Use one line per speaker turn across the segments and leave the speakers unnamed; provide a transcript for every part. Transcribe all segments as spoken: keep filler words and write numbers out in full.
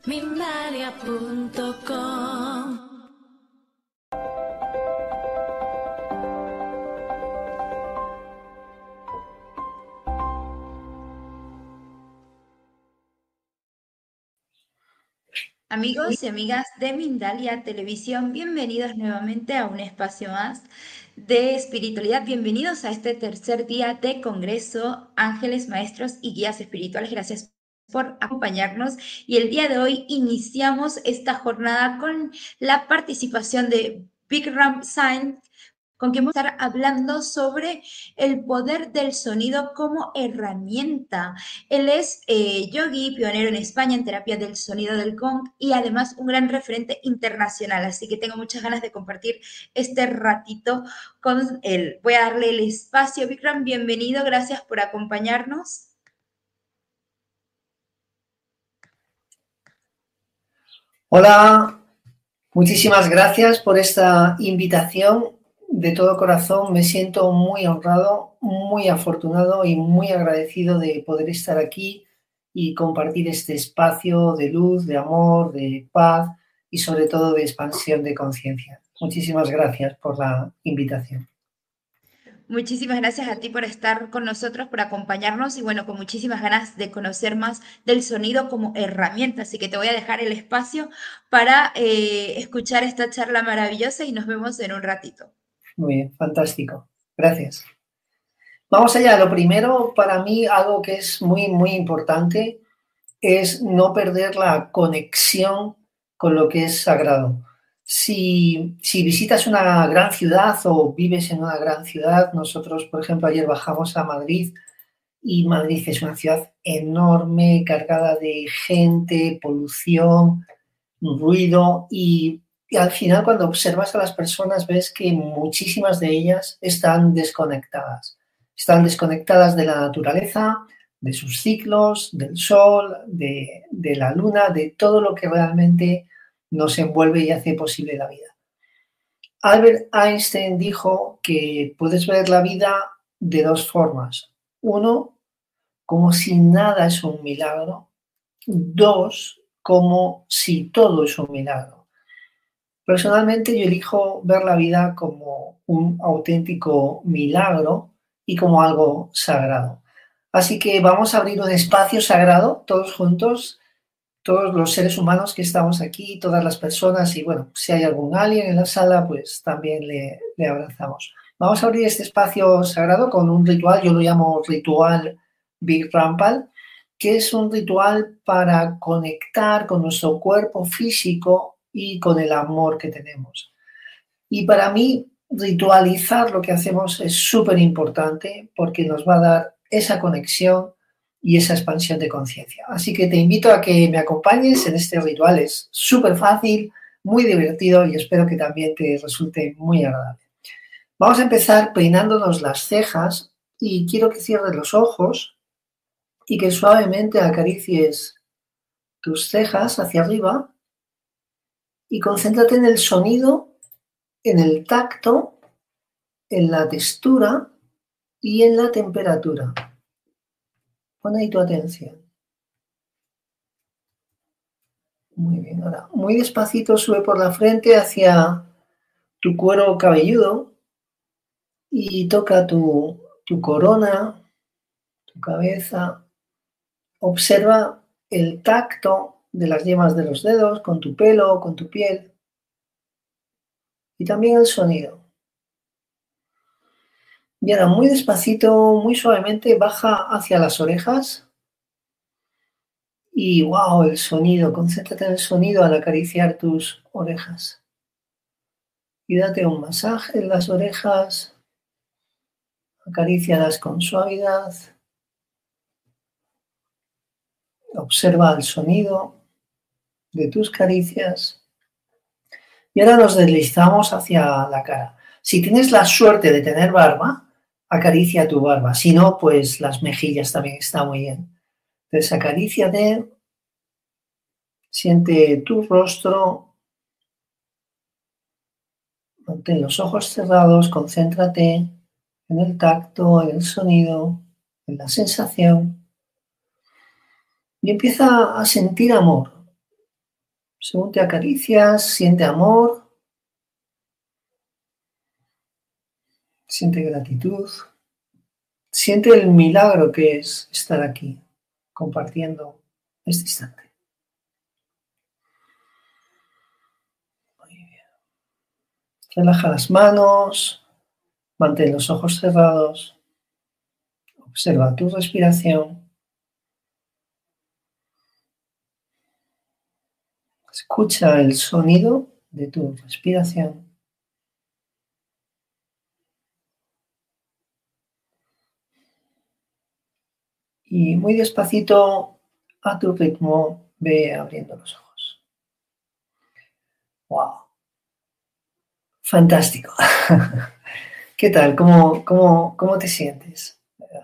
Mindalia punto com.
Amigos y amigas de Mindalia Televisión, bienvenidos nuevamente a un espacio más de espiritualidad. Bienvenidos a este tercer día de Congreso Ángeles, Maestros y Guías Espirituales. Gracias por acompañarnos. Y el día de hoy iniciamos esta jornada con la participación de Bikram Sain, con quien vamos a estar hablando sobre el poder del sonido como herramienta. Él es eh, yogi, pionero en España en terapia del sonido del gong y además un gran referente internacional. Así que tengo muchas ganas de compartir este ratito con él. Voy a darle el espacio. Bikram, bienvenido. Gracias por acompañarnos.
Hola, muchísimas gracias por esta invitación. De todo corazón me siento muy honrado, muy afortunado y muy agradecido de poder estar aquí y compartir este espacio de luz, de amor, de paz y sobre todo de expansión de conciencia. Muchísimas gracias por la invitación.
Muchísimas gracias a ti por estar con nosotros, por acompañarnos y bueno, con muchísimas ganas de conocer más del sonido como herramienta. Así que te voy a dejar el espacio para eh, escuchar esta charla maravillosa y nos vemos en un ratito.
Muy bien, fantástico. Gracias. Vamos allá. Lo primero, para mí, algo que es muy, muy importante es no perder la conexión con lo que es sagrado. Si, si visitas una gran ciudad o vives en una gran ciudad, nosotros, por ejemplo, ayer bajamos a Madrid y Madrid es una ciudad enorme, cargada de gente, polución, ruido y, y al final cuando observas a las personas ves que muchísimas de ellas están desconectadas. Están desconectadas de la naturaleza, de sus ciclos, del sol, de, de la luna, de todo lo que realmente nos envuelve y hace posible la vida. Albert Einstein dijo que puedes ver la vida de dos formas. Uno, como si nada es un milagro. Dos, como si todo es un milagro. Personalmente yo elijo ver la vida como un auténtico milagro y como algo sagrado. Así que vamos a abrir un espacio sagrado todos juntos, todos los seres humanos que estamos aquí, todas las personas y bueno, si hay algún alien en la sala, pues también le, le abrazamos. Vamos a abrir este espacio sagrado con un ritual, yo lo llamo ritual Big Rampal, que es un ritual para conectar con nuestro cuerpo físico y con el amor que tenemos. Y para mí, ritualizar lo que hacemos es súper importante porque nos va a dar esa conexión y esa expansión de conciencia. Así que te invito a que me acompañes en este ritual. Es súper fácil, muy divertido y espero que también te resulte muy agradable. Vamos a empezar peinándonos las cejas y quiero que cierres los ojos y que suavemente acaricies tus cejas hacia arriba y concéntrate en el sonido, en el tacto, en la textura y en la temperatura. Pon ahí tu atención. Muy bien, ahora muy despacito sube por la frente hacia tu cuero cabelludo y toca tu, tu corona, tu cabeza. Observa el tacto de las yemas de los dedos con tu pelo, con tu piel y también el sonido. Y ahora muy despacito, muy suavemente baja hacia las orejas. Y wow, el sonido, concéntrate en el sonido al acariciar tus orejas. Y date un masaje en las orejas, acarícialas con suavidad. Observa el sonido de tus caricias. Y ahora nos deslizamos hacia la cara. Si tienes la suerte de tener barba, acaricia tu barba. Si no, pues las mejillas también está muy bien. Entonces acaríciate, siente tu rostro, mantén los ojos cerrados, concéntrate en el tacto, en el sonido, en la sensación y empieza a sentir amor. Según te acaricias, siente amor, siente gratitud, siente el milagro que es estar aquí, compartiendo este instante. Muy bien. Relaja las manos, mantén los ojos cerrados, observa tu respiración. Escucha el sonido de tu respiración. Y muy despacito, a tu ritmo, ve abriendo los ojos. ¡Wow! Fantástico. ¿Qué tal? ¿Cómo, cómo, cómo te sientes?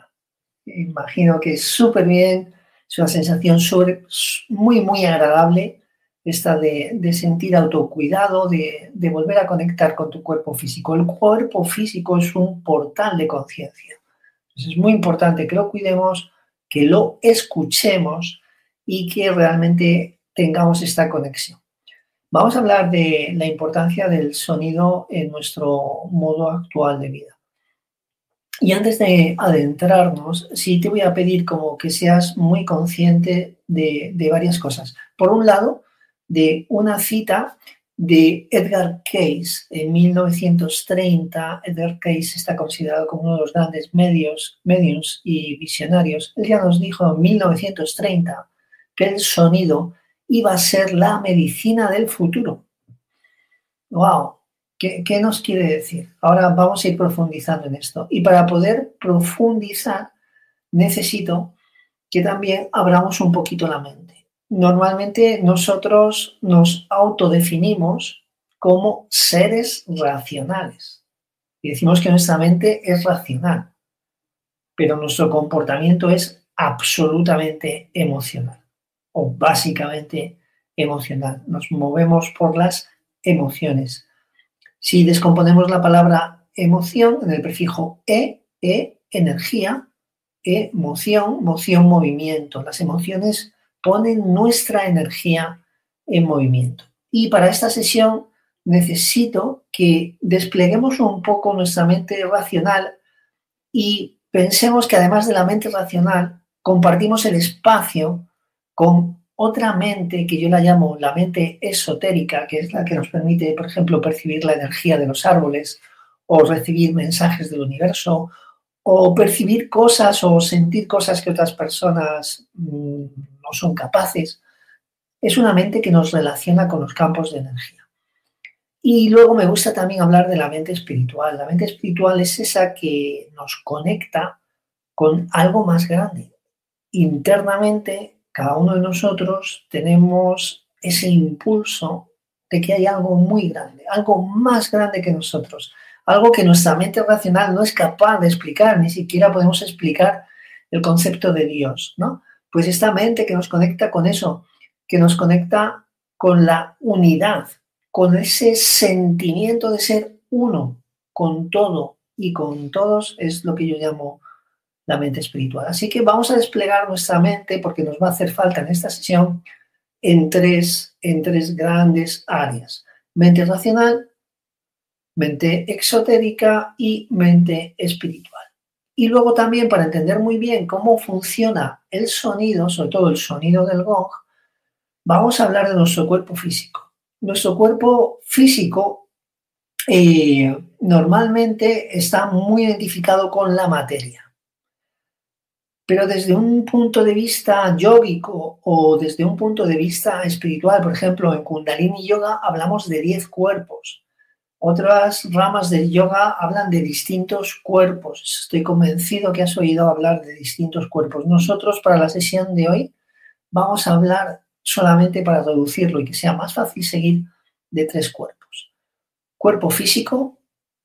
Imagino que súper bien. Es una sensación sobre, muy, muy agradable esta de, de sentir autocuidado, de, de volver a conectar con tu cuerpo físico. El cuerpo físico es un portal de conciencia. Es muy importante que lo cuidemos, que lo escuchemos y que realmente tengamos esta conexión. Vamos a hablar de la importancia del sonido en nuestro modo actual de vida. Y antes de adentrarnos, sí te voy a pedir como que seas muy consciente de, de varias cosas. Por un lado, de una cita de Edgar Cayce en mil novecientos treinta. Edgar Cayce está considerado como uno de los grandes medios, mediums y visionarios. Él ya nos dijo en mil novecientos treinta que el sonido iba a ser la medicina del futuro. ¡Wow! ¿Qué, ¿Qué nos quiere decir? Ahora vamos a ir profundizando en esto. Y para poder profundizar, necesito que también abramos un poquito la mente. Normalmente nosotros nos autodefinimos como seres racionales. Y decimos que nuestra mente es racional, pero nuestro comportamiento es absolutamente emocional, o básicamente emocional. Nos movemos por las emociones. Si descomponemos la palabra emoción en el prefijo e, e, energía, emoción, moción, movimiento. Las emociones ponen nuestra energía en movimiento. Y para esta sesión necesito que despleguemos un poco nuestra mente racional y pensemos que además de la mente racional, compartimos el espacio con otra mente que yo la llamo la mente esotérica, que es la que nos permite, por ejemplo, percibir la energía de los árboles o recibir mensajes del universo o percibir cosas o sentir cosas que otras personas mmm, no son capaces. Es una mente que nos relaciona con los campos de energía. Y luego me gusta también hablar de la mente espiritual. La mente espiritual es esa que nos conecta con algo más grande. Internamente, cada uno de nosotros tenemos ese impulso de que hay algo muy grande, algo más grande que nosotros, algo que nuestra mente racional no es capaz de explicar, ni siquiera podemos explicar el concepto de Dios, ¿no? Pues esta mente que nos conecta con eso, que nos conecta con la unidad, con ese sentimiento de ser uno con todo y con todos, es lo que yo llamo la mente espiritual. Así que vamos a desplegar nuestra mente, porque nos va a hacer falta en esta sesión, en tres, en tres grandes áreas. Mente racional, mente exotérica y mente espiritual. Y luego también, para entender muy bien cómo funciona el sonido, sobre todo el sonido del gong, vamos a hablar de nuestro cuerpo físico. Nuestro cuerpo físico eh, normalmente está muy identificado con la materia. Pero desde un punto de vista yógico o desde un punto de vista espiritual, por ejemplo, en Kundalini Yoga hablamos de diez cuerpos. Otras ramas del yoga hablan de distintos cuerpos. Estoy convencido que has oído hablar de distintos cuerpos. Nosotros, para la sesión de hoy, vamos a hablar solamente, para reducirlo y que sea más fácil seguir, de tres cuerpos. Cuerpo físico,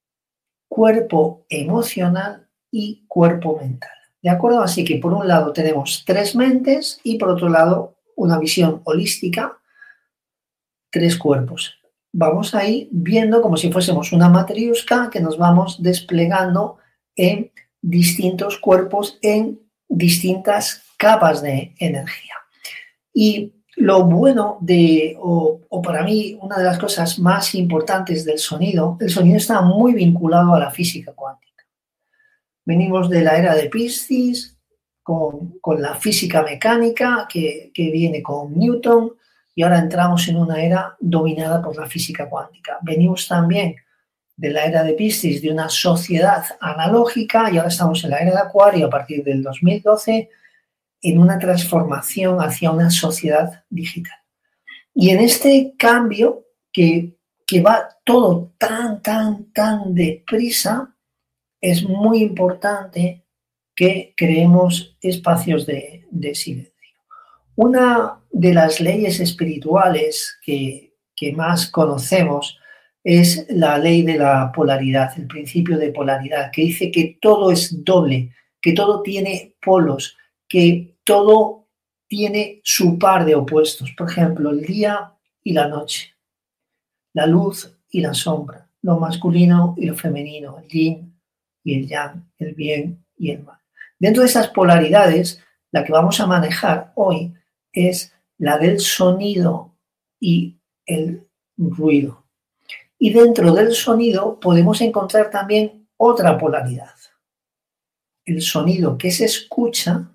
cuerpo emocional y cuerpo mental. ¿De acuerdo? Así que por un lado tenemos tres mentes y por otro lado una visión holística, tres cuerpos. Vamos a ir viendo como si fuésemos una matriusca que nos vamos desplegando en distintos cuerpos, en distintas capas de energía. Y lo bueno de, o, o para mí, una de las cosas más importantes del sonido, el sonido está muy vinculado a la física cuántica. Venimos de la era de Piscis, con, con la física mecánica que, que viene con Newton, y ahora entramos en una era dominada por la física cuántica. Venimos también de la era de Piscis, de una sociedad analógica, y ahora estamos en la era de Acuario a partir del dos mil doce, en una transformación hacia una sociedad digital. Y en este cambio, que, que va todo tan, tan, tan deprisa, es muy importante que creemos espacios de, de silencio. Una de las leyes espirituales que, que más conocemos es la ley de la polaridad, el principio de polaridad, que dice que todo es doble, que todo tiene polos, que todo tiene su par de opuestos. Por ejemplo, el día y la noche, la luz y la sombra, lo masculino y lo femenino, el yin y el yang, el bien y el mal. Dentro de esas polaridades, la que vamos a manejar hoy es la del sonido y el ruido. Y dentro del sonido podemos encontrar también otra polaridad. El sonido que se escucha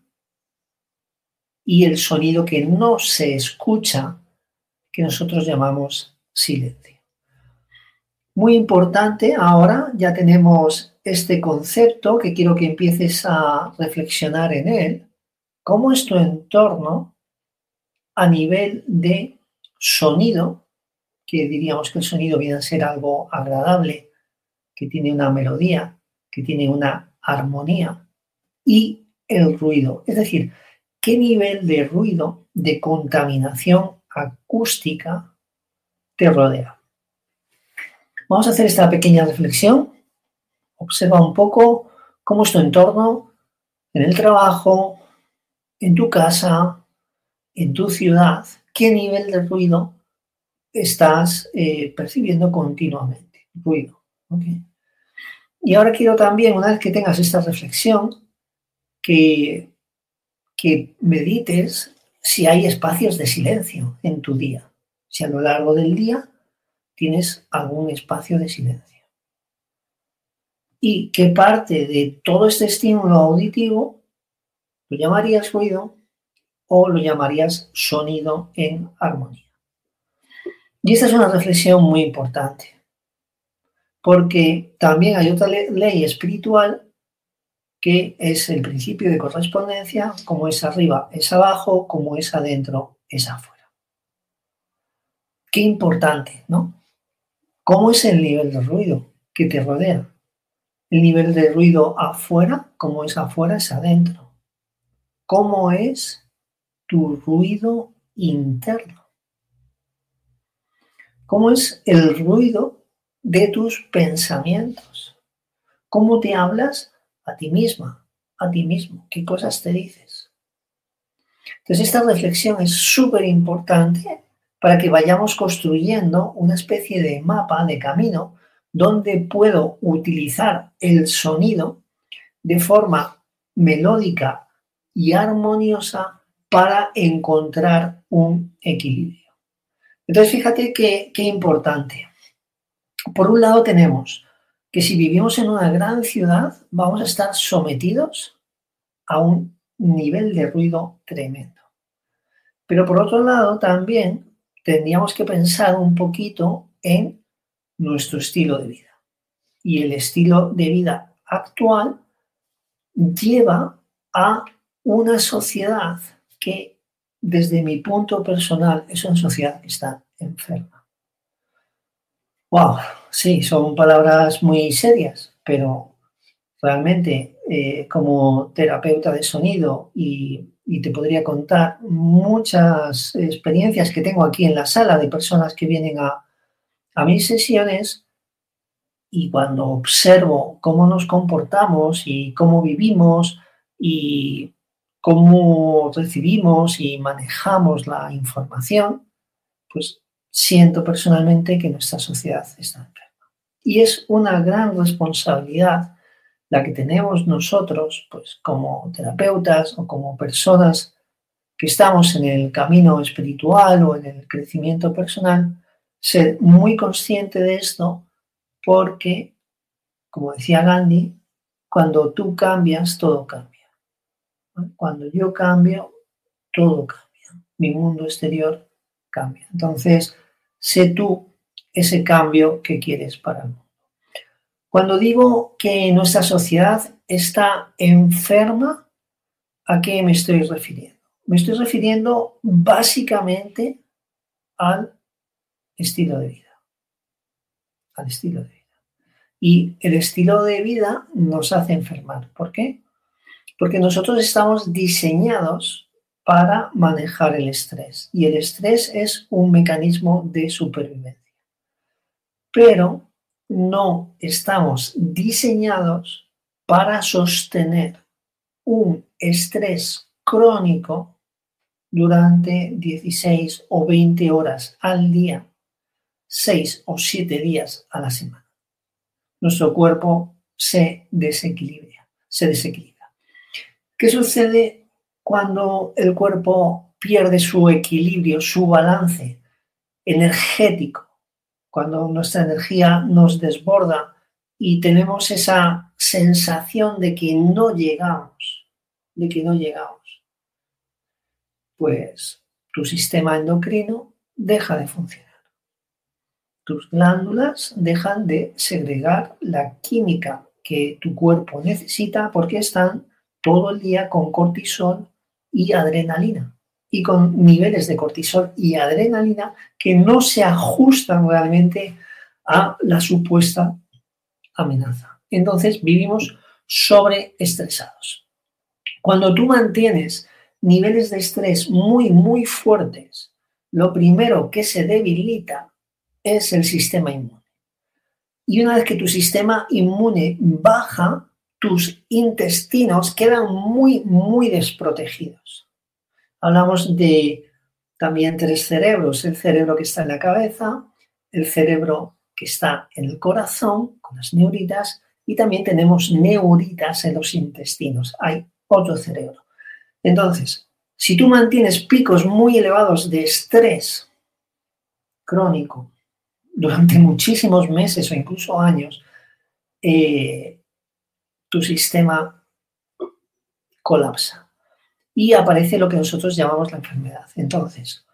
y el sonido que no se escucha, que nosotros llamamos silencio. Muy importante, ahora ya tenemos este concepto que quiero que empieces a reflexionar en él. ¿Cómo es tu entorno a nivel de sonido? Que diríamos que el sonido viene a ser algo agradable, que tiene una melodía, que tiene una armonía, y el ruido. Es decir, ¿qué nivel de ruido, de contaminación acústica te rodea? Vamos a hacer esta pequeña reflexión. Observa un poco cómo es tu entorno en el trabajo, en tu casa, en tu ciudad. ¿Qué nivel de ruido estás eh, percibiendo continuamente? Ruido. ¿Okay? Y ahora quiero también, una vez que tengas esta reflexión, que, que medites si hay espacios de silencio en tu día. Si a lo largo del día tienes algún espacio de silencio. Y qué parte de todo este estímulo auditivo lo llamarías ruido o lo llamarías sonido en armonía. Y esta es una reflexión muy importante, porque también hay otra ley espiritual que es el principio de correspondencia, como es arriba es abajo, como es adentro es afuera. Qué importante, ¿no? ¿Cómo es el nivel de ruido que te rodea? El nivel de ruido afuera, como es afuera, es adentro. ¿Cómo es tu ruido interno? ¿Cómo es el ruido de tus pensamientos? ¿Cómo te hablas a ti misma, a ti mismo? ¿Qué cosas te dices? Entonces, esta reflexión es súper importante para que vayamos construyendo una especie de mapa, de camino, donde puedo utilizar el sonido de forma melódica y armoniosa para encontrar un equilibrio. Entonces, fíjate qué, qué importante. Por un lado tenemos que si vivimos en una gran ciudad, vamos a estar sometidos a un nivel de ruido tremendo. Pero por otro lado, también tendríamos que pensar un poquito en nuestro estilo de vida. Y el estilo de vida actual lleva a una sociedad que, desde mi punto personal, es una sociedad que está enferma. Wow, sí, son palabras muy serias, pero realmente eh, como terapeuta de sonido y, y te podría contar muchas experiencias que tengo aquí en la sala de personas que vienen a, a mis sesiones, y cuando observo cómo nos comportamos y cómo vivimos y cómo recibimos y manejamos la información, pues siento personalmente que nuestra sociedad está enferma. Y es una gran responsabilidad la que tenemos nosotros, pues como terapeutas o como personas que estamos en el camino espiritual o en el crecimiento personal, ser muy consciente de esto porque, como decía Gandhi, cuando tú cambias, todo cambia. Cuando yo cambio, todo cambia. Mi mundo exterior cambia. Entonces, sé tú ese cambio que quieres para el mundo. Cuando digo que nuestra sociedad está enferma, ¿a qué me estoy refiriendo? Me estoy refiriendo básicamente al estilo de vida. Al estilo de vida. Y el estilo de vida nos hace enfermar. ¿Por qué? Porque nosotros estamos diseñados para manejar el estrés. Y el estrés es un mecanismo de supervivencia. Pero no estamos diseñados para sostener un estrés crónico durante dieciséis o veinte horas al día, seis o siete días a la semana. Nuestro cuerpo se desequilibra, se desequilibra. ¿Qué sucede cuando el cuerpo pierde su equilibrio, su balance energético? Cuando nuestra energía nos desborda y tenemos esa sensación de que no llegamos, de que no llegamos, pues tu sistema endocrino deja de funcionar. Tus glándulas dejan de segregar la química que tu cuerpo necesita porque están todo el día con cortisol y adrenalina. Y con niveles de cortisol y adrenalina que no se ajustan realmente a la supuesta amenaza. Entonces vivimos sobreestresados. Cuando tú mantienes niveles de estrés muy, muy fuertes, lo primero que se debilita es el sistema inmune. Y una vez que tu sistema inmune baja, tus intestinos quedan muy, muy desprotegidos. Hablamos de también tres cerebros, el cerebro que está en la cabeza, el cerebro que está en el corazón, con las neuritas, y también tenemos neuritas en los intestinos. Hay otro cerebro. Entonces, si tú mantienes picos muy elevados de estrés crónico durante muchísimos meses o incluso años, eh, tu sistema colapsa. Y aparece lo que nosotros llamamos la enfermedad. Entonces,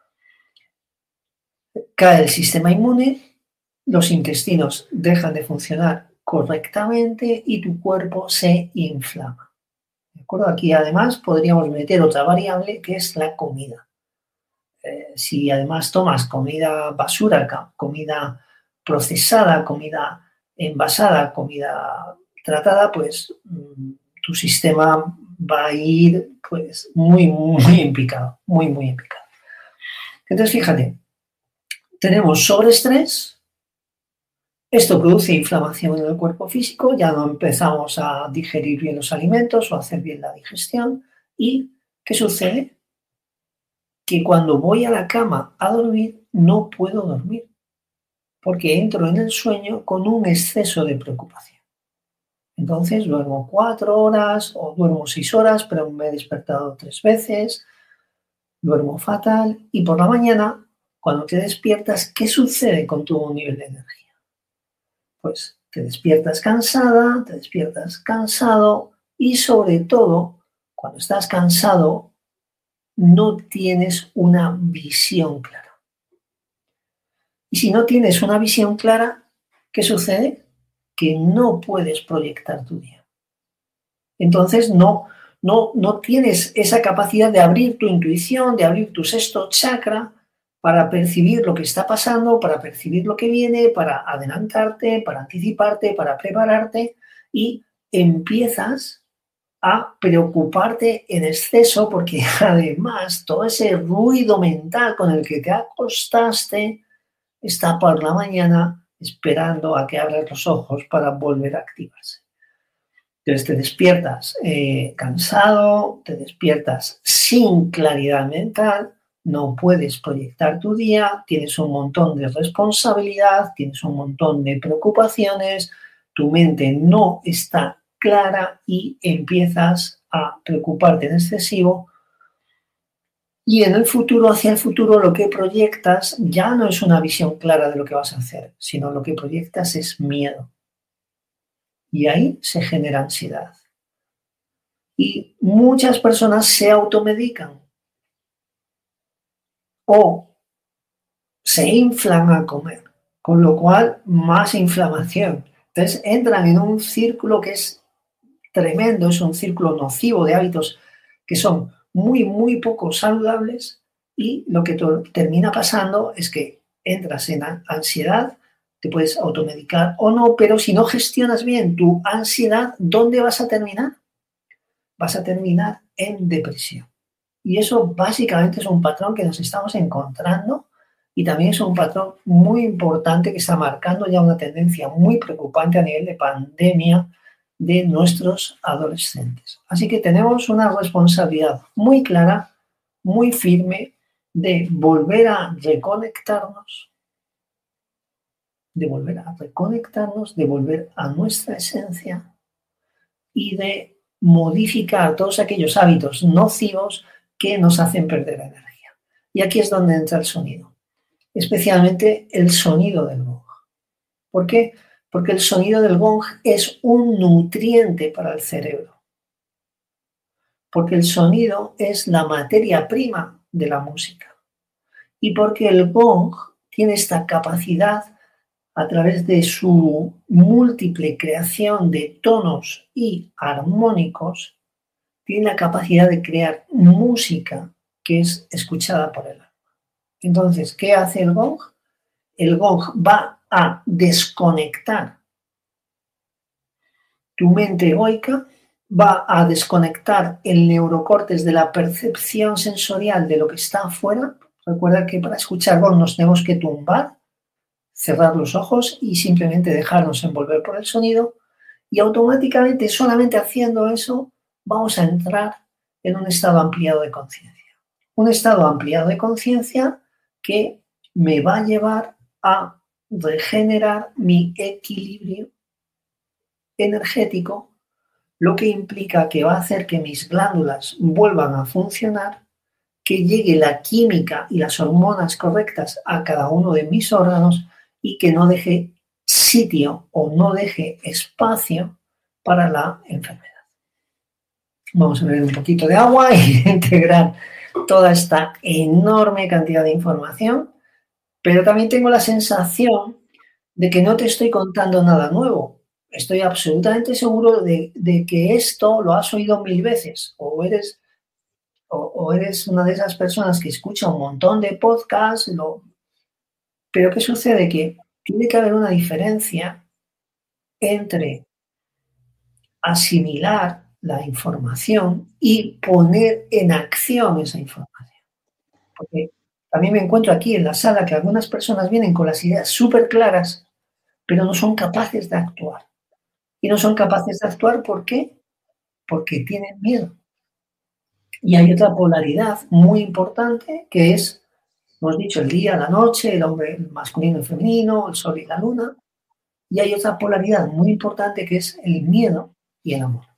cae el sistema inmune, los intestinos dejan de funcionar correctamente y tu cuerpo se inflama. ¿De acuerdo? Aquí además podríamos meter otra variable que es la comida. Eh, si además tomas comida basura, comida procesada, comida envasada, comida tratada, pues mmm, tu sistema va a ir pues muy, muy implicado, muy, muy implicado. Entonces, fíjate, tenemos sobreestrés, esto produce inflamación en el cuerpo físico, ya no empezamos a digerir bien los alimentos o a hacer bien la digestión. ¿Y qué sucede? Que cuando voy a la cama a dormir, no puedo dormir, porque entro en el sueño con un exceso de preocupación. Entonces duermo cuatro horas o duermo seis horas, pero me he despertado tres veces, duermo fatal y por la mañana, cuando te despiertas, ¿qué sucede con tu nivel de energía? Pues te despiertas cansada, te despiertas cansado y sobre todo, cuando estás cansado, no tienes una visión clara. Y si no tienes una visión clara, ¿qué sucede? Que no puedes proyectar tu día. Entonces no, no, no tienes esa capacidad de abrir tu intuición, de abrir tu sexto chakra para percibir lo que está pasando, para percibir lo que viene, para adelantarte, para anticiparte, para prepararte y empiezas a preocuparte en exceso porque además todo ese ruido mental con el que te acostaste está por la mañana esperando a que abras los ojos para volver a activarse. Entonces te despiertas eh, cansado, te despiertas sin claridad mental, no puedes proyectar tu día, tienes un montón de responsabilidad, tienes un montón de preocupaciones, tu mente no está clara y empiezas a preocuparte en excesivo Y en el futuro, hacia el futuro, lo que proyectas ya no es una visión clara de lo que vas a hacer, sino lo que proyectas es miedo. Y ahí se genera ansiedad. Y muchas personas se automedican o se inflan a comer, con lo cual más inflamación. Entonces entran en un círculo que es tremendo, es un círculo nocivo de hábitos que son muy, muy poco saludables, y lo que termina pasando es que entras en ansiedad, te puedes automedicar o no, pero si no gestionas bien tu ansiedad, ¿dónde vas a terminar? Vas a terminar en depresión. Y eso básicamente es un patrón que nos estamos encontrando, y también es un patrón muy importante que está marcando ya una tendencia muy preocupante a nivel de pandemia de nuestros adolescentes. Así que tenemos una responsabilidad muy clara, muy firme, de volver a reconectarnos, de volver a reconectarnos, de volver a nuestra esencia y de modificar todos aquellos hábitos nocivos que nos hacen perder energía. Y aquí es donde entra el sonido, especialmente el sonido del gong. ¿Por qué? Porque el sonido del gong es un nutriente para el cerebro. Porque el sonido es la materia prima de la música. Y porque el gong tiene esta capacidad, a través de su múltiple creación de tonos y armónicos, tiene la capacidad de crear música que es escuchada por el alma. Entonces, ¿qué hace el gong? El gong va a desconectar tu mente egoica, va a desconectar el neurocórtex de la percepción sensorial de lo que está afuera. Recuerda que para escuchar gong nos tenemos que tumbar, cerrar los ojos y simplemente dejarnos envolver por el sonido, y automáticamente, solamente haciendo eso, vamos a entrar en un estado ampliado de conciencia. Un estado ampliado de conciencia que me va a llevar a regenerar mi equilibrio energético, lo que implica que va a hacer que mis glándulas vuelvan a funcionar, que llegue la química y las hormonas correctas a cada uno de mis órganos, y que no deje sitio o no deje espacio para la enfermedad. Vamos a beber un poquito de agua y integrar toda esta enorme cantidad de información, pero también tengo la sensación de que no te estoy contando nada nuevo. Estoy absolutamente seguro de, de que esto lo has oído mil veces, o eres, o, o eres una de esas personas que escucha un montón de podcasts, lo, pero ¿qué sucede? Que tiene que haber una diferencia entre asimilar la información y poner en acción esa información. Porque también me encuentro aquí en la sala que algunas personas vienen con las ideas súper claras, pero no son capaces de actuar. Y no son capaces de actuar, ¿por qué? Porque tienen miedo. Y hay otra polaridad muy importante, que es, hemos dicho, el día, la noche, el hombre el masculino y femenino, el sol y la luna. Y hay otra polaridad muy importante, que es el miedo y el amor.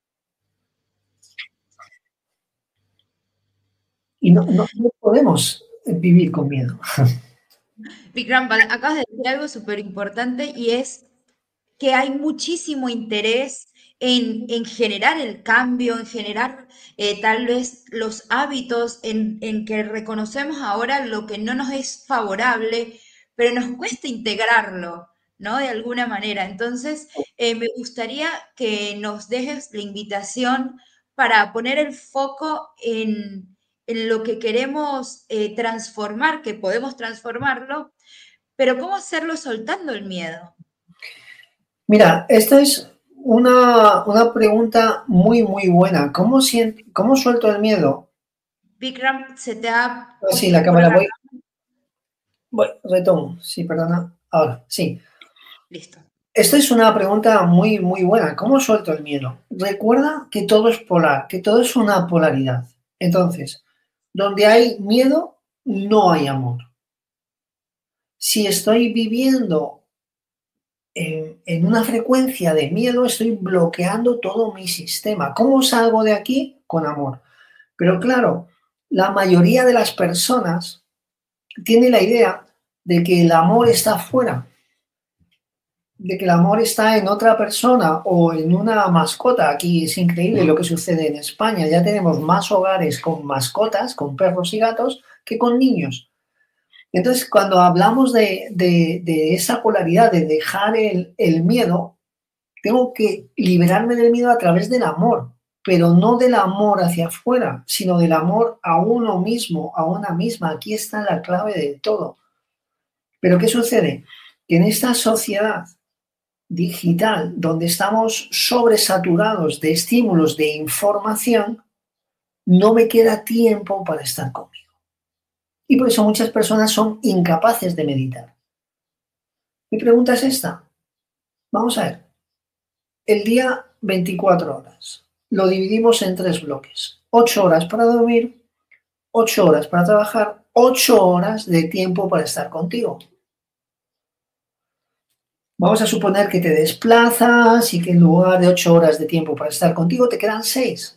Y no, no, no podemos vivir con miedo.
Vikram, acabas de decir algo súper importante, y es que hay muchísimo interés en, en generar el cambio, en generar eh, tal vez los hábitos, en, en que reconocemos ahora lo que no nos es favorable, pero nos cuesta integrarlo, ¿no? De alguna manera. Entonces, eh, me gustaría que nos dejes la invitación para poner el foco en, en lo que queremos eh, transformar, que podemos transformarlo, pero ¿cómo hacerlo soltando el miedo?
Mira, esta es una, una pregunta muy, muy buena. ¿Cómo, siento, ¿Cómo suelto el miedo?
Vikram, se te ha...
Oh, sí, la cámara, voy. Voy, retomo. Sí, perdona. Ahora, sí.
Listo.
Esta es una pregunta muy, muy buena. ¿Cómo suelto el miedo? Recuerda que todo es polar, que todo es una polaridad. Entonces, donde hay miedo, no hay amor. Si estoy viviendo en, en una frecuencia de miedo, estoy bloqueando todo mi sistema. ¿Cómo salgo de aquí? Con amor. Pero claro, la mayoría de las personas tiene la idea de que el amor está afuera, de que el amor está en otra persona o en una mascota. Aquí es increíble lo que sucede en España. Ya tenemos más hogares con mascotas, con perros y gatos, que con niños. Entonces, cuando hablamos de, de, de esa polaridad, de dejar el, el miedo, tengo que liberarme del miedo a través del amor, pero no del amor hacia afuera, sino del amor a uno mismo, a una misma. Aquí está la clave de todo. Pero ¿qué sucede? Que en esta sociedad digital, donde estamos sobresaturados de estímulos, de información, no me queda tiempo para estar conmigo. Y por eso muchas personas son incapaces de meditar. Mi pregunta es esta. Vamos a ver. El día, veinticuatro horas. Lo dividimos en tres bloques. ocho horas para dormir, ocho horas para trabajar, ocho horas de tiempo para estar contigo. Vamos a suponer que te desplazas y que en lugar de ocho horas de tiempo para estar contigo te quedan seis.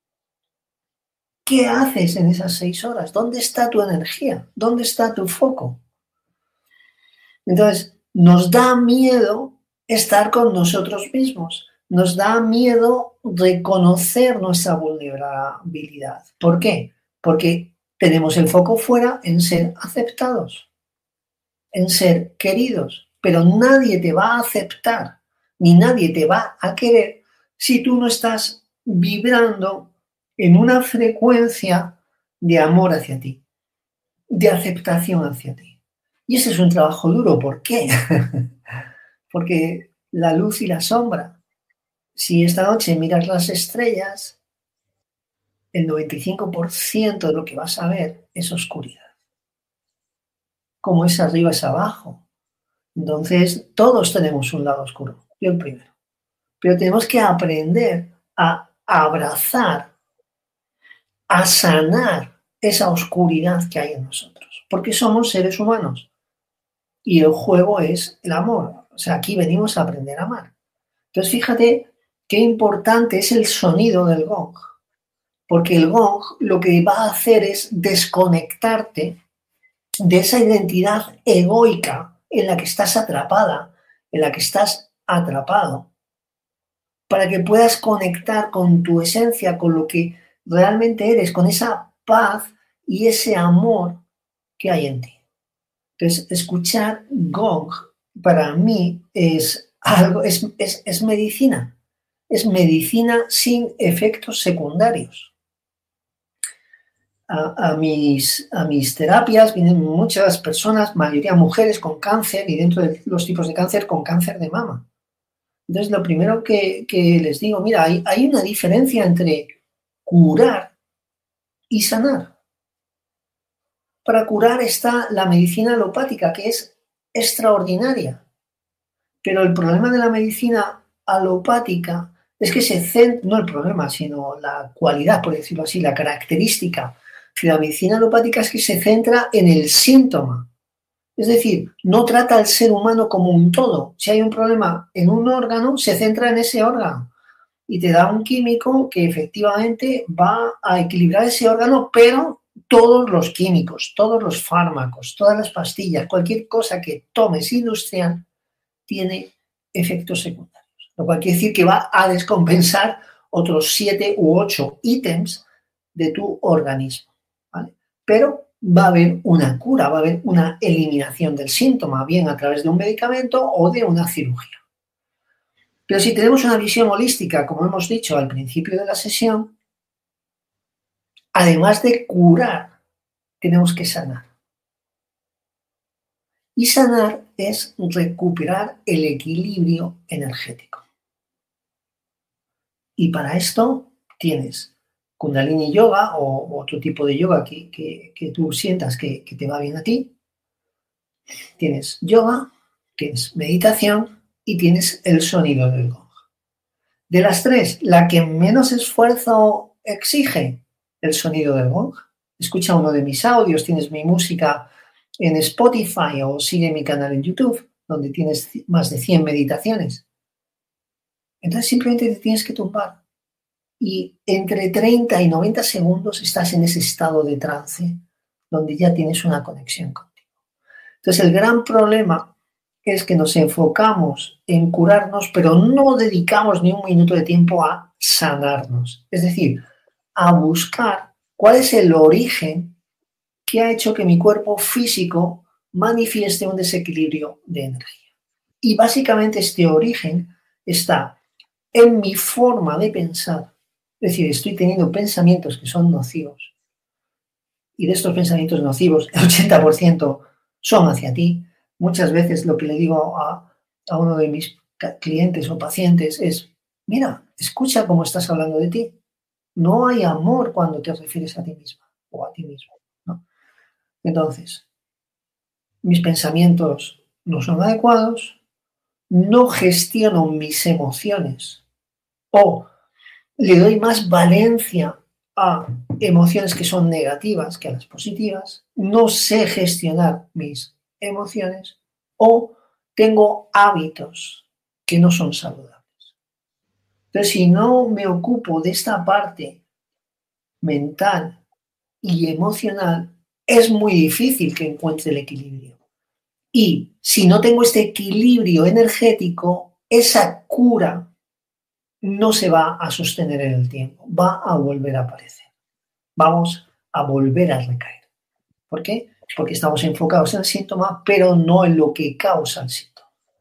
¿Qué haces en esas seis horas? ¿Dónde está tu energía? ¿Dónde está tu foco? Entonces, nos da miedo estar con nosotros mismos. Nos da miedo reconocer nuestra vulnerabilidad. ¿Por qué? Porque tenemos el foco fuera en ser aceptados, en ser queridos. Pero nadie te va a aceptar, ni nadie te va a querer si tú no estás vibrando en una frecuencia de amor hacia ti, de aceptación hacia ti. Y ese es un trabajo duro. ¿Por qué? Porque la luz y la sombra. Si esta noche miras las estrellas, el noventa y cinco por ciento de lo que vas a ver es oscuridad. Como es arriba es abajo. Entonces, todos tenemos un lado oscuro, yo el primero. Pero tenemos que aprender a abrazar, a sanar esa oscuridad que hay en nosotros, porque somos seres humanos y el juego es el amor. O sea, aquí venimos a aprender a amar. Entonces, fíjate qué importante es el sonido del gong, porque el gong lo que va a hacer es desconectarte de esa identidad egoica en la que estás atrapada, en la que estás atrapado, para que puedas conectar con tu esencia, con lo que realmente eres, con esa paz y ese amor que hay en ti. Entonces, escuchar gong para mí es algo, es, es, es medicina, es medicina sin efectos secundarios. A, a, mis, a mis terapias vienen muchas personas, mayoría mujeres con cáncer y dentro de los tipos de cáncer con cáncer de mama. Entonces, lo primero que, que les digo, mira, hay, hay una diferencia entre curar y sanar. Para curar está la medicina alopática, que es extraordinaria. Pero el problema de la medicina alopática es que se centra, no el problema, sino la cualidad, por decirlo así, la característica de la medicina alopática es que se centra en el síntoma. Es decir, no trata al ser humano como un todo. Si hay un problema en un órgano, se centra en ese órgano y te da un químico que efectivamente va a equilibrar ese órgano, pero todos los químicos, todos los fármacos, todas las pastillas, cualquier cosa que tomes industrial tiene efectos secundarios. Lo cual quiere decir que va a descompensar otros siete u ocho ítems de tu organismo, ¿vale? Pero va a haber una cura, va a haber una eliminación del síntoma, bien a través de un medicamento o de una cirugía. Pero si tenemos una visión holística, como hemos dicho al principio de la sesión, además de curar, tenemos que sanar. Y sanar es recuperar el equilibrio energético. Y para esto tienes Kundalini Yoga o otro tipo de yoga que, que, que tú sientas que, que te va bien a ti. Tienes yoga, tienes meditación y tienes el sonido del gong. De las tres, la que menos esfuerzo exige, el sonido del gong. Escucha uno de mis audios, tienes mi música en Spotify o sigue mi canal en YouTube, donde tienes más de cien meditaciones. Entonces simplemente te tienes que tumbar y entre treinta y noventa segundos estás en ese estado de trance donde ya tienes una conexión contigo. Entonces, el gran problema es que nos enfocamos en curarnos, pero no dedicamos ni un minuto de tiempo a sanarnos. Es decir, a buscar cuál es el origen que ha hecho que mi cuerpo físico manifieste un desequilibrio de energía. Y básicamente este origen está en mi forma de pensar. Es decir, estoy teniendo pensamientos que son nocivos. Y de estos pensamientos nocivos, el ochenta por ciento son hacia ti. Muchas veces lo que le digo a, a uno de mis clientes o pacientes es, mira, escucha cómo estás hablando de ti. No hay amor cuando te refieres a ti misma o a ti mismo, ¿no? Entonces, mis pensamientos no son adecuados, no gestiono mis emociones o le doy más valencia a emociones que son negativas que a las positivas, no sé gestionar mis emociones o tengo hábitos que no son saludables. Entonces, si no me ocupo de esta parte mental y emocional, es muy difícil que encuentre el equilibrio. Y si no tengo este equilibrio energético, esa cura no se va a sostener en el tiempo, va a volver a aparecer. Vamos a volver a recaer. ¿Por qué? Porque estamos enfocados en el síntoma, pero no en lo que causa el síntoma.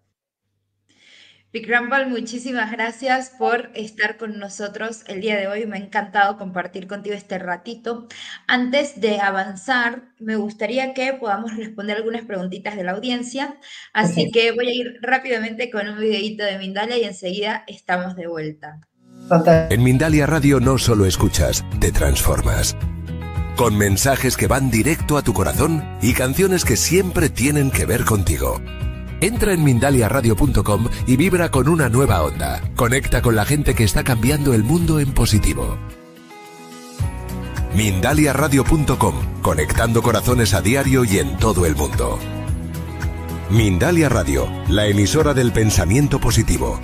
Vikrampal, muchísimas gracias por estar con nosotros el día de hoy. Me ha encantado compartir contigo este ratito. Antes de avanzar, me gustaría que podamos responder algunas preguntitas de la audiencia. Así que voy a ir rápidamente con un videíto de Mindalia y enseguida estamos de vuelta.
En Mindalia Radio no solo escuchas, te transformas. Con mensajes que van directo a tu corazón y canciones que siempre tienen que ver contigo. Entra en mindalia radio punto com y vibra con una nueva onda. Conecta con la gente que está cambiando el mundo en positivo. mindalia radio punto com, conectando corazones a diario y en todo el mundo. Mindalia Radio, la emisora del pensamiento positivo.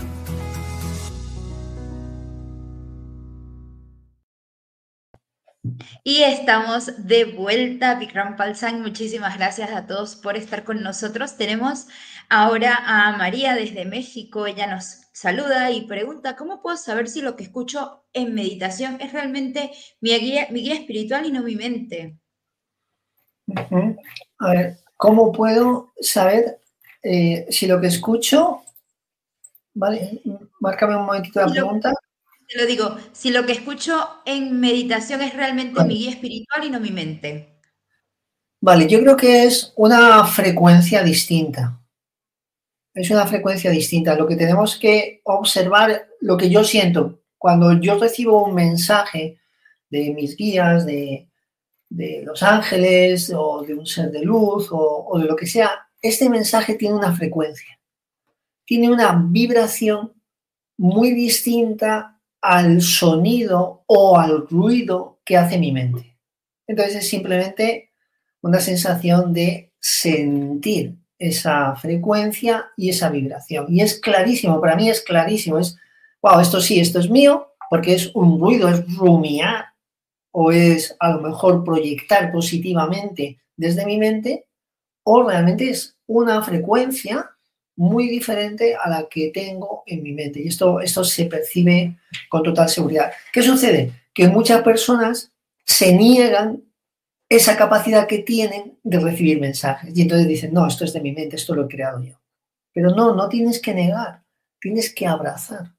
Y estamos de vuelta, Vikrampal Singh. Muchísimas gracias a todos por estar con nosotros. Tenemos ahora a María desde México. Ella nos saluda y pregunta, ¿cómo puedo saber si lo que escucho en meditación es realmente mi guía, mi guía espiritual y no mi mente?
Uh-huh. A ver, ¿cómo puedo saber eh, si lo que escucho... Vale, márcame un momentito la
Si lo-
pregunta.
Te lo digo, si lo que escucho en meditación es realmente
Vale.
mi guía espiritual y no mi mente.
Vale, yo creo que es una frecuencia distinta. Es una frecuencia distinta. Lo que tenemos que observar, lo que yo siento, cuando yo recibo un mensaje de mis guías, de, de los ángeles o de un ser de luz o, o de lo que sea, este mensaje tiene una frecuencia, tiene una vibración muy distinta al sonido o al ruido que hace mi mente. Entonces es simplemente una sensación de sentir esa frecuencia y esa vibración. Y es clarísimo, para mí es clarísimo, es, wow, esto sí, esto es mío, porque es un ruido, es rumiar, o es a lo mejor proyectar positivamente desde mi mente, o realmente es una frecuencia muy diferente a la que tengo en mi mente. Y esto, esto se percibe con total seguridad. ¿Qué sucede? Que muchas personas se niegan esa capacidad que tienen de recibir mensajes. Y entonces dicen, no, esto es de mi mente, esto lo he creado yo. Pero no, no tienes que negar, tienes que abrazar.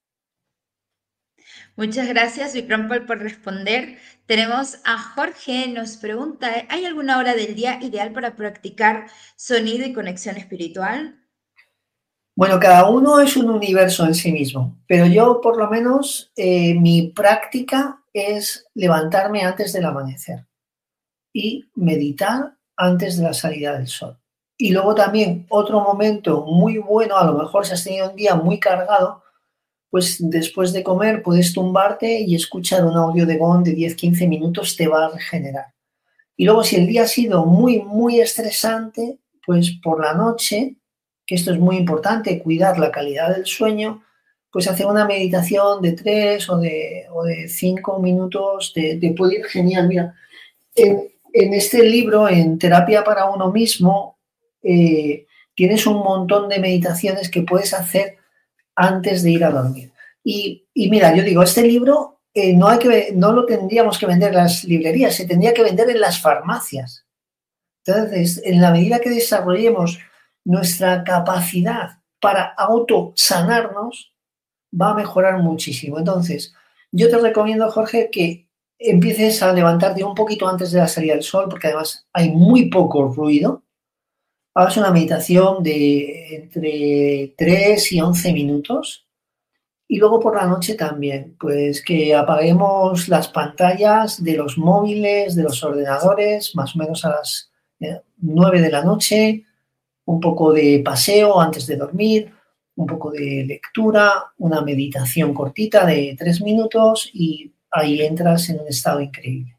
Muchas gracias, Vikrampal, por responder. Tenemos a Jorge, nos pregunta, ¿hay alguna hora del día ideal para practicar sonido y conexión espiritual?
Bueno, cada uno es un universo en sí mismo, pero yo por lo menos eh, mi práctica es levantarme antes del amanecer y meditar antes de la salida del sol. Y luego también otro momento muy bueno, a lo mejor si has tenido un día muy cargado, pues después de comer puedes tumbarte y escuchar un audio de Gong de diez a quince minutos, te va a regenerar. Y luego si el día ha sido muy, muy estresante, pues por la noche, que esto es muy importante, cuidar la calidad del sueño, pues hacer una meditación de tres o de, o de cinco minutos te, te puede ir genial. Mira, en, en este libro, en Terapia para uno mismo, eh, tienes un montón de meditaciones que puedes hacer antes de ir a dormir. Y, y mira, yo digo, este libro eh, no, hay que, no lo tendríamos que vender en las librerías, se tendría que vender en las farmacias. Entonces, en la medida que desarrollemos nuestra capacidad para autosanarnos, va a mejorar muchísimo. Entonces, yo te recomiendo, Jorge, que empieces a levantarte un poquito antes de la salida del sol, porque además hay muy poco ruido. Hagas una meditación de entre tres y once minutos. Y luego por la noche también, pues que apaguemos las pantallas de los móviles, de los ordenadores, más o menos a las nueve de la noche, un poco de paseo antes de dormir, un poco de lectura, una meditación cortita de tres minutos y ahí entras en un estado increíble.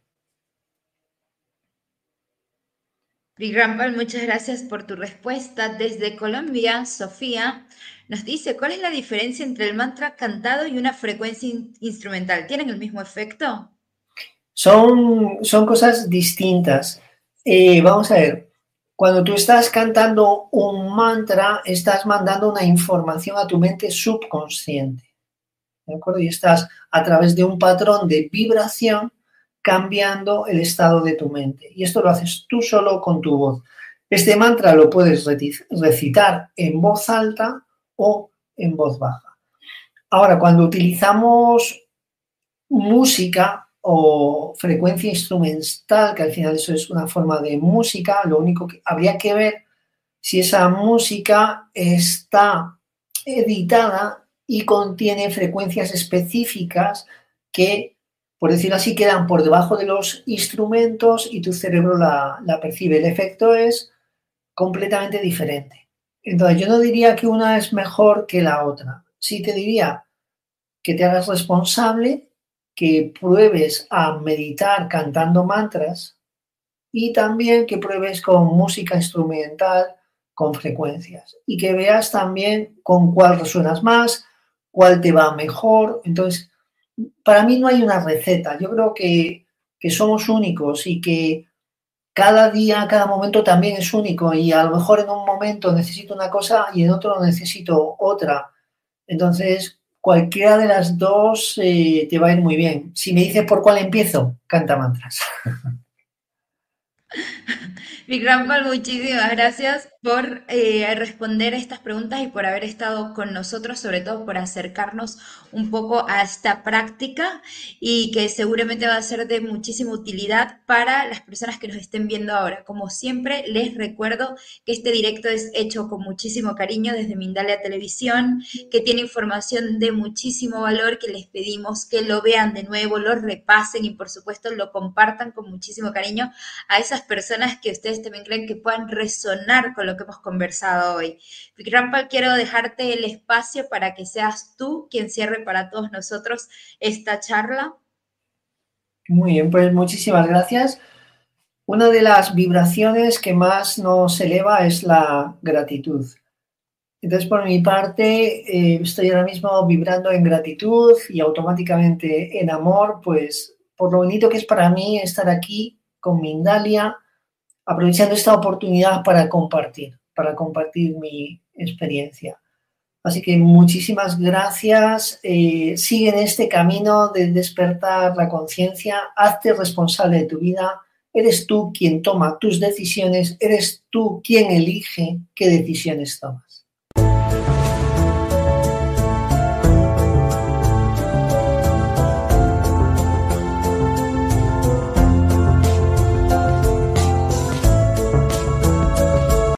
Big Rampal, muchas gracias por tu respuesta. Desde Colombia, Sofía nos dice, ¿cuál es la diferencia entre el mantra cantado y una frecuencia in- instrumental? ¿Tienen el mismo efecto?
Son, son cosas distintas. Eh, vamos a ver. Cuando tú estás cantando un mantra, estás mandando una información a tu mente subconsciente, ¿de acuerdo? Y estás a través de un patrón de vibración cambiando el estado de tu mente. Y esto lo haces tú solo con tu voz. Este mantra lo puedes recitar en voz alta o en voz baja. Ahora, cuando utilizamos música o frecuencia instrumental, que al final eso es una forma de música, lo único que habría que ver si esa música está editada y contiene frecuencias específicas que, por decirlo así, quedan por debajo de los instrumentos y tu cerebro la, la percibe. El efecto es completamente diferente. Entonces, yo no diría que una es mejor que la otra. Sí te diría que te hagas responsable, que pruebes a meditar cantando mantras y también que pruebes con música instrumental con frecuencias y que veas también con cuál resuenas más, cuál te va mejor. Entonces, para mí no hay una receta. Yo creo que, que somos únicos y que cada día, cada momento también es único y a lo mejor en un momento necesito una cosa y en otro necesito otra. Entonces, cualquiera de las dos eh, te va a ir muy bien. Si me dices por cuál empiezo, canta mantras.
Big Rampal, muchísimas gracias por eh, responder a estas preguntas y por haber estado con nosotros, sobre todo por acercarnos un poco a esta práctica y que seguramente va a ser de muchísima utilidad para las personas que nos estén viendo ahora. Como siempre, les recuerdo que este directo es hecho con muchísimo cariño desde Mindalia Televisión, que tiene información de muchísimo valor, que les pedimos que lo vean de nuevo, lo repasen y por supuesto lo compartan con muchísimo cariño a esas personas que ustedes también creen que puedan resonar con lo que hemos conversado hoy. Big Rampal, quiero dejarte el espacio para que seas tú quien cierre para todos nosotros esta charla.
Muy bien, pues muchísimas gracias. Una de las vibraciones que más nos eleva es la gratitud. Entonces, por mi parte, eh, estoy ahora mismo vibrando en gratitud y automáticamente en amor, pues por lo bonito que es para mí estar aquí con Mindalia, aprovechando esta oportunidad para compartir, para compartir mi experiencia. Así que muchísimas gracias. Eh, sigue en este camino de despertar la conciencia. Hazte responsable de tu vida. Eres tú quien toma tus decisiones. Eres tú quien elige qué decisiones tomas.